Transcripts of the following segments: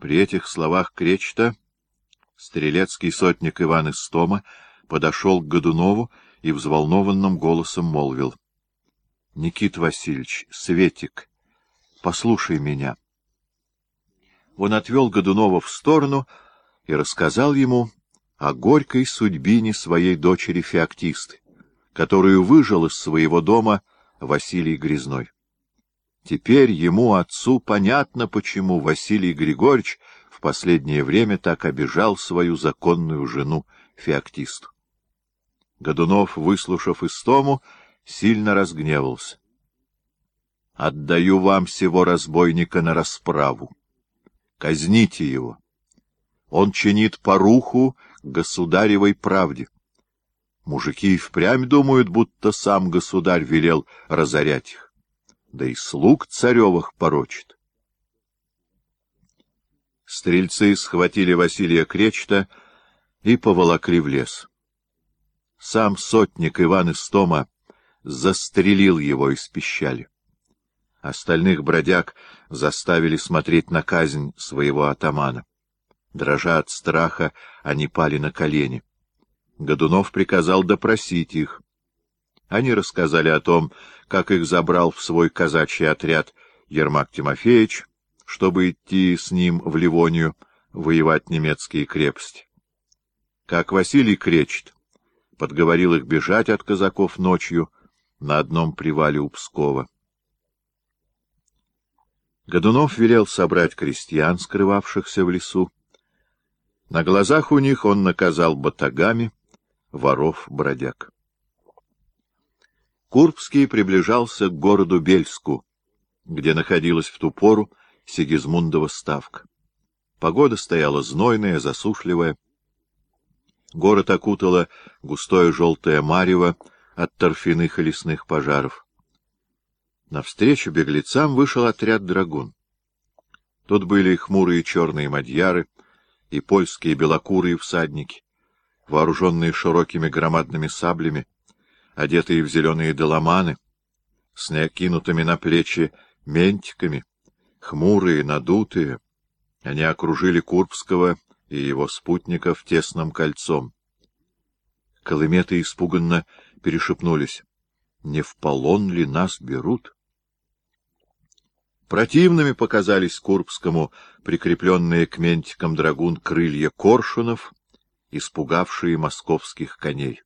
При этих словах Кречета стрелецкий сотник Иван Истома подошел к Годунову и взволнованным голосом молвил: — Никит Васильевич, Светик, послушай меня. Он отвел Годунова в сторону и рассказал ему о горькой судьбине своей дочери Феоктисты, которую выжил из своего дома Василий Грязной. Теперь ему, отцу, понятно, почему Василий Григорьевич в последнее время так обижал свою законную жену Феоктисту. Годунов, выслушав Истому, сильно разгневался. — Отдаю вам сего разбойника на расправу. Казните его. Он чинит поруху государевой правде. Мужики и впрямь думают, будто сам государь велел разорять их. Да и слуг царевых порочит. Стрельцы схватили Василия Кречета и поволокли в лес. Сам сотник Иван Истома застрелил его из пищали. Остальных бродяг заставили смотреть на казнь своего атамана. Дрожа от страха, они пали на колени. Годунов приказал допросить их. Они рассказали о том, как их забрал в свой казачий отряд Ермак Тимофеевич, чтобы идти с ним в Ливонию воевать немецкие крепости. Как Василий Кречет подговорил их бежать от казаков ночью на одном привале у Пскова. Годунов велел собрать крестьян, скрывавшихся в лесу. На глазах у них он наказал батагами воров-бродяг. Курбский приближался к городу Бельску, где находилась в ту пору Сигизмундова ставка. Погода стояла знойная, засушливая. Город окутало густое желтое марево от торфяных и лесных пожаров. Навстречу беглецам вышел отряд драгун. Тут были хмурые черные мадьяры и польские белокурые всадники, вооруженные широкими громадными саблями, одетые в зеленые доломаны, с накинутыми на плечи ментиками, хмурые, надутые. Они окружили Курбского и его спутников тесным кольцом. Колыметы испуганно перешепнулись: не в полон ли нас берут? Противными показались Курбскому прикрепленные к ментикам драгун крылья коршунов, испугавшие московских коней.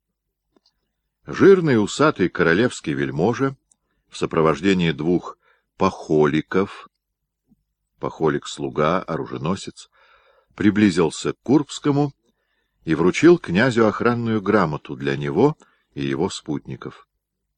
Жирный усатый королевский вельможа в сопровождении двух пахоликов, пахолик-слуга, оруженосец, приблизился к Курбскому и вручил князю охранную грамоту для него и его спутников.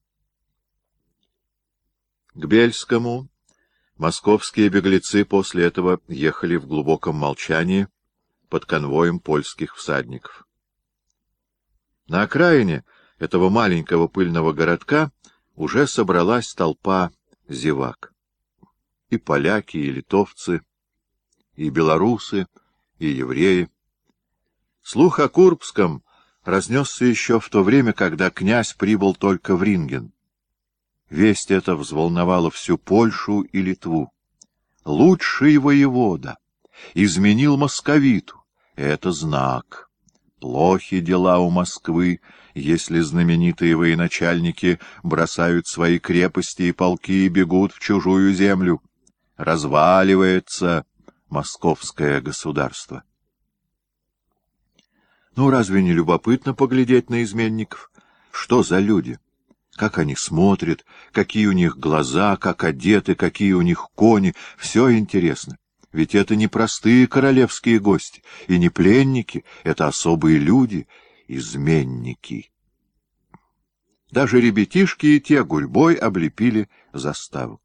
К Бельскому московские беглецы после этого ехали в глубоком молчании под конвоем польских всадников. На окраине этого маленького пыльного городка уже собралась толпа зевак. И поляки, и литовцы, и белорусы, и евреи. Слух о Курбском разнесся еще в то время, когда князь прибыл только в Ринген. Весть эта взволновала всю Польшу и Литву. Лучший воевода изменил московиту. Это знак. Плохи дела у Москвы, если знаменитые военачальники бросают свои крепости и полки и бегут в чужую землю. Разваливается московское государство. Ну, разве не любопытно поглядеть на изменников? Что за люди? Как они смотрят, какие у них глаза, как одеты, какие у них кони. Все интересно. Ведь это не простые королевские гости и не пленники, это особые люди, изменники. Даже ребятишки и те гурьбой облепили заставу.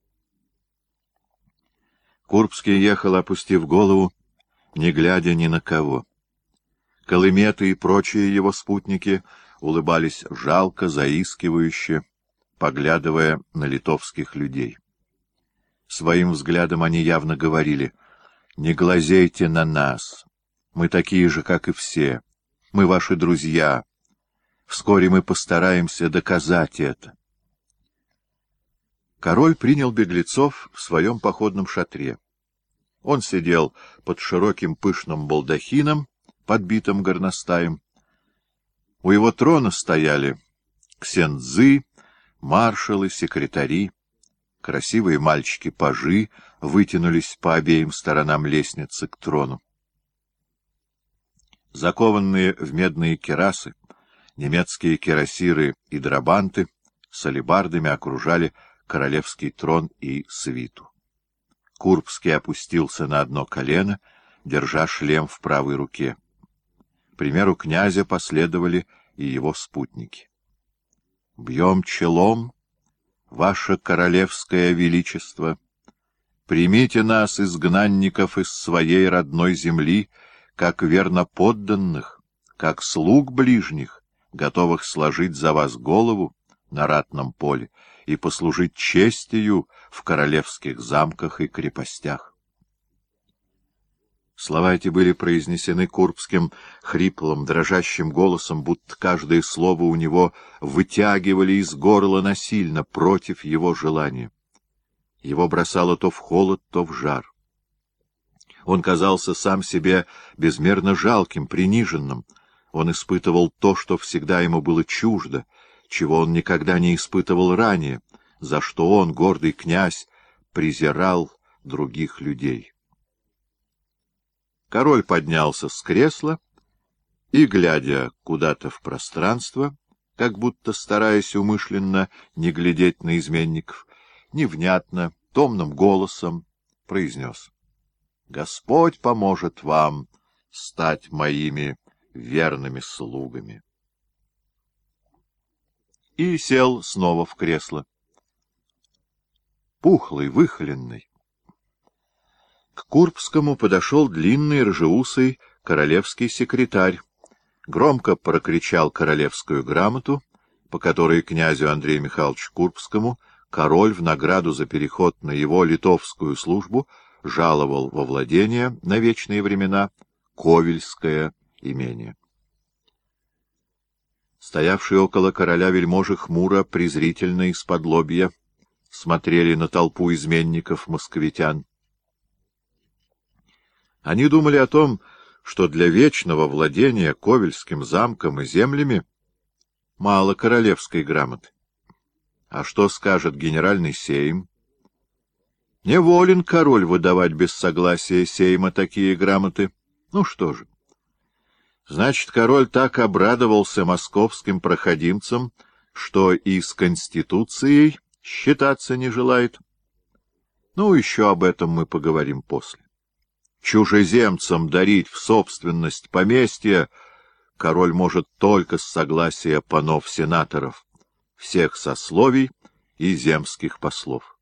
Курбский ехал, опустив голову, не глядя ни на кого. Колыметы и прочие его спутники улыбались жалко, заискивающе, поглядывая на литовских людей. Своим взглядом они явно говорили: «Не глазейте на нас, мы такие же, как и все, мы ваши друзья, вскоре мы постараемся доказать это». Король принял беглецов в своем походном шатре. Он сидел под широким пышным балдахином, подбитым горностаем. У его трона стояли ксендзы, маршалы, секретари. Красивые мальчики-пажи вытянулись по обеим сторонам лестницы к трону. Закованные в медные кирасы, немецкие кирасиры и драбанты с алебардами окружали королевский трон и свиту. Курбский опустился на одно колено, держа шлем в правой руке. К примеру князя последовали и его спутники. «Бьем челом, ваше королевское величество! Примите нас, изгнанников, из своей родной земли, как верноподданных, как слуг ближних, готовых сложить за вас голову на ратном поле и послужить честью в королевских замках и крепостях». Слова эти были произнесены Курбским хриплым, дрожащим голосом, будто каждое слово у него вытягивали из горла насильно, против его желания. Его бросало то в холод, то в жар. Он казался сам себе безмерно жалким, приниженным. Он испытывал то, что всегда ему было чуждо, чего он никогда не испытывал ранее, за что он, гордый князь, презирал других людей. Король поднялся с кресла и, глядя куда-то в пространство, как будто стараясь умышленно не глядеть на изменников, невнятно, томным голосом произнес: «Господь поможет вам стать моими верными слугами». И сел снова в кресло. Пухлый, выхоленный. К Курбскому подошел длинный рыжеусый королевский секретарь, громко прокричал королевскую грамоту, по которой князю Андрею Михайловичу Курбскому король в награду за переход на его литовскую службу жаловал во владение на вечные времена Ковельское имение. Стоявшие около короля вельможи хмуро, презрительно из-под лобья смотрели на толпу изменников-московитян. Они думали о том, что для вечного владения Ковельским замком и землями мало королевской грамоты. А что скажет генеральный сейм? Не волен король выдавать без согласия сейма такие грамоты. Ну что же? Значит, король так обрадовался московским проходимцам, что и с Конституцией считаться не желает. Ну, еще об этом мы поговорим после. Чужеземцам дарить в собственность поместья король может только с согласия панов-сенаторов, всех сословий и земских послов.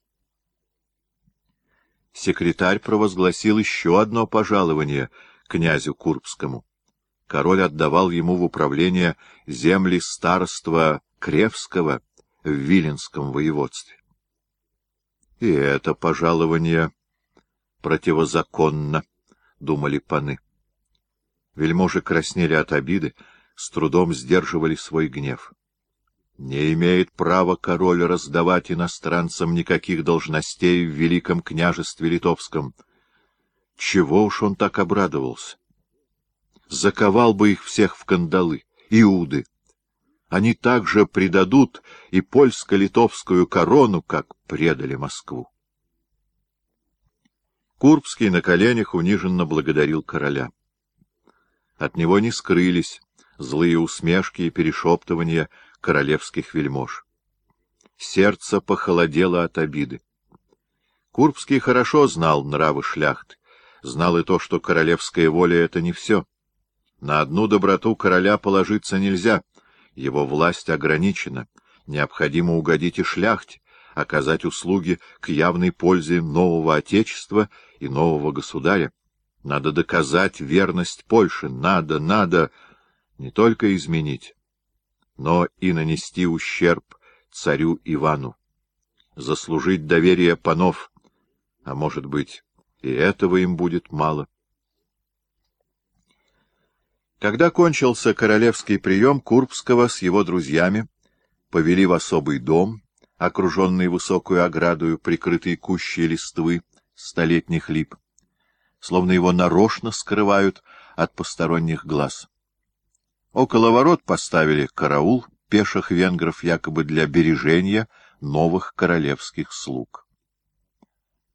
Секретарь провозгласил еще одно пожалование князю Курбскому. Король отдавал ему в управление земли староства Кревского в Виленском воеводстве. И это пожалование противозаконно, — думали паны. Вельможи краснели от обиды, с трудом сдерживали свой гнев. Не имеет права король раздавать иностранцам никаких должностей в Великом княжестве Литовском. Чего уж он так обрадовался? Заковал бы их всех в кандалы, иуды. Они также предадут и польско-литовскую корону, как предали Москву. Курбский на коленях униженно благодарил короля. От него не скрылись злые усмешки и перешептывания королевских вельмож. Сердце похолодело от обиды. Курбский хорошо знал нравы шляхты, знал и то, что королевская воля — это не все. На одну доброту короля положиться нельзя, его власть ограничена, необходимо угодить и шляхте, оказать услуги к явной пользе нового отечества и нового государя. Надо доказать верность Польши, надо не только изменить, но и нанести ущерб царю Ивану, заслужить доверие панов, а может быть, и этого им будет мало. Когда кончился королевский прием, Курбского с его друзьями повели в особый дом, окруженный высокую оградою, прикрытой кущей листвы столетних лип. словно его нарочно скрывают от посторонних глаз. Около ворот поставили караул пеших венгров якобы для бережения новых королевских слуг.